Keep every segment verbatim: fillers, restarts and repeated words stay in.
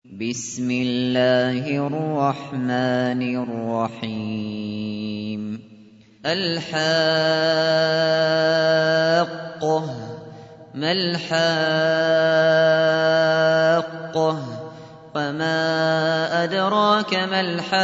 بسم الله الرحمن الرحيم الحاقة ما الحاقة وما أدراك ما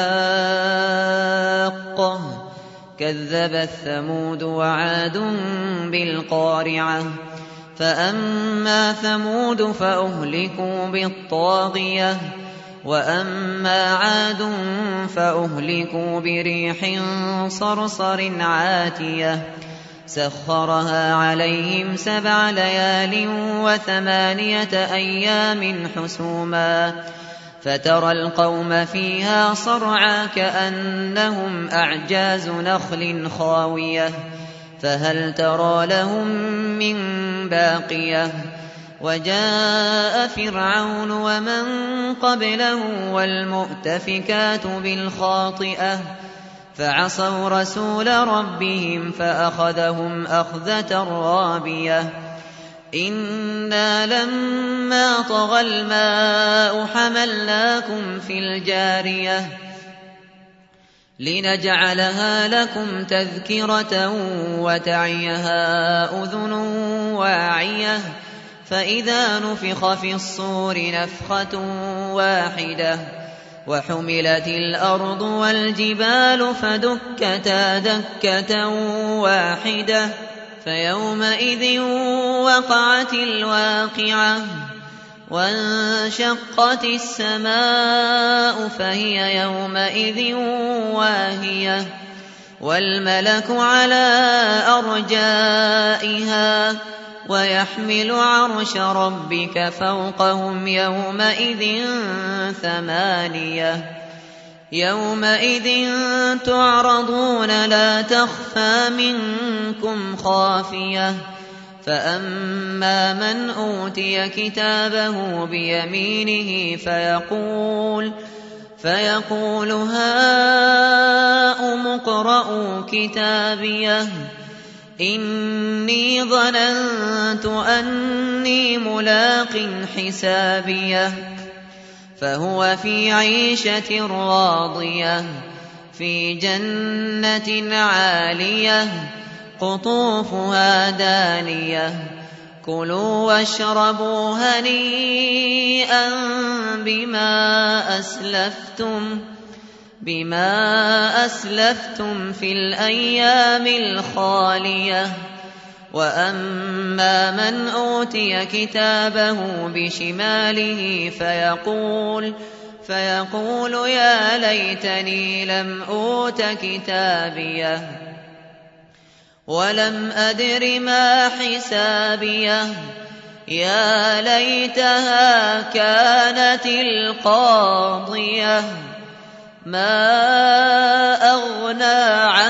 الحاقة كذبت ثمود وعاد بالقارعة فأما ثمود فأهلكوا بالطاغية وأما عاد فأهلكوا بريح صرصر عاتية سخرها عليهم سبع ليال وثمانية أيام حسوما فترى القوم فيها صرعى كأنهم أعجاز نخل خاوية فهل ترى لهم من باقية وجاء فرعون ومن قبله والمؤتفكات بالخاطئة فعصوا رسول ربهم فأخذهم أخذة رابية إنا لما طغى الماء حملناكم في الجارية لنجعلها لكم تذكرة وتعيها أذن واعية فإذا نفخ في الصور نفخة واحدة وحملت الأرض والجبال فدكتا دكة واحدة فيومئذ وقعت الواقعة وانشقت السماء فهي يومئذ واهية والملك على أرجائها ويحمل عرش ربك فوقهم يومئذ ثمانية يومئذ تعرضون لا تخفى منكم خافية فأما من أوتي كتابه بيمينه فيقول فيقول هاؤم اقرءوا كتابيه إني ظننت أني ملاق حسابيه فهو في عيشة راضية في جنة عالية قطوفها دانية كلوا واشربوا هنيئا بما أسلفتم بما أسلفتم في الأيام الخالية وأما من أوتي كتابه بشماله فيقول فيقول يا ليتني لم أوت كتابيه ولم أدر ما حسابيه يا ليتها كانت القاضية ما أغنى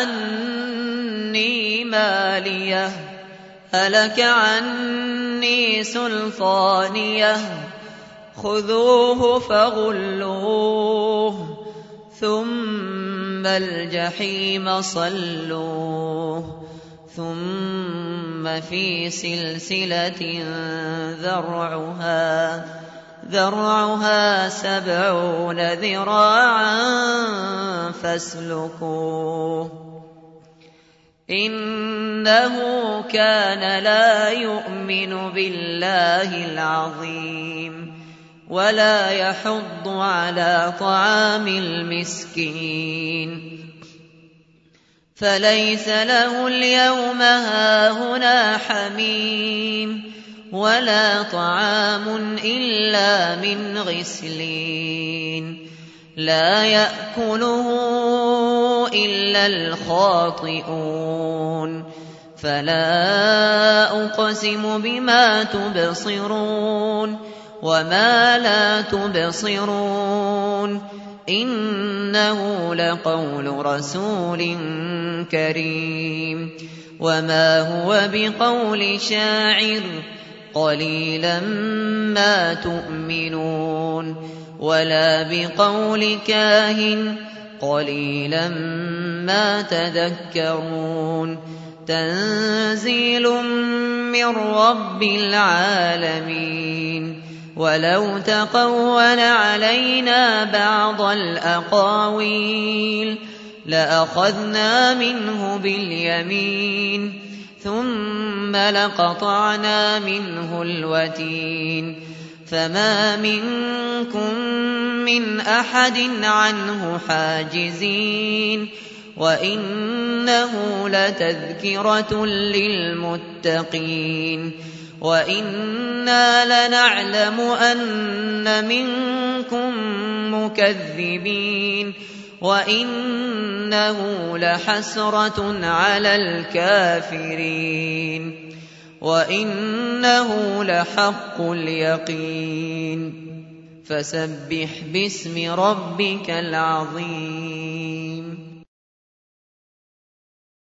عني ماليه هلك عني سلطانيه خذوه فغلوه ثم الجحيم صلوه ثم في سلسلة ذرعها ذرعها سبعون ذراعا فاسلكوه إنه كان لا يؤمن بالله العظيم ولا يحض على طعام المسكين فليس له اليوم هاهنا حميم ولا طعام إلا من غسلين لا يأكله إلا الخاطئون فلا أقسم بما تبصرون وما لا تبصرون إنه لقول رسول كريم وما هو بقول شاعر قليلا ما تؤمنون ولا بقول كاهن قليلا ما تذكرون تنزيل من رب العالمين ولو تقول علينا بعض الأقاويل لأخذنا منه باليمين ثم لقطعنا منه الوتين فما منكم من أحد عنه حاجزين وإنه لتذكرة للمتقين وإنا لنعلم أن منكم مكذبين وإنه لحسرة على الكافرين وإنه لحق اليقين فسبح باسم ربك العظيم.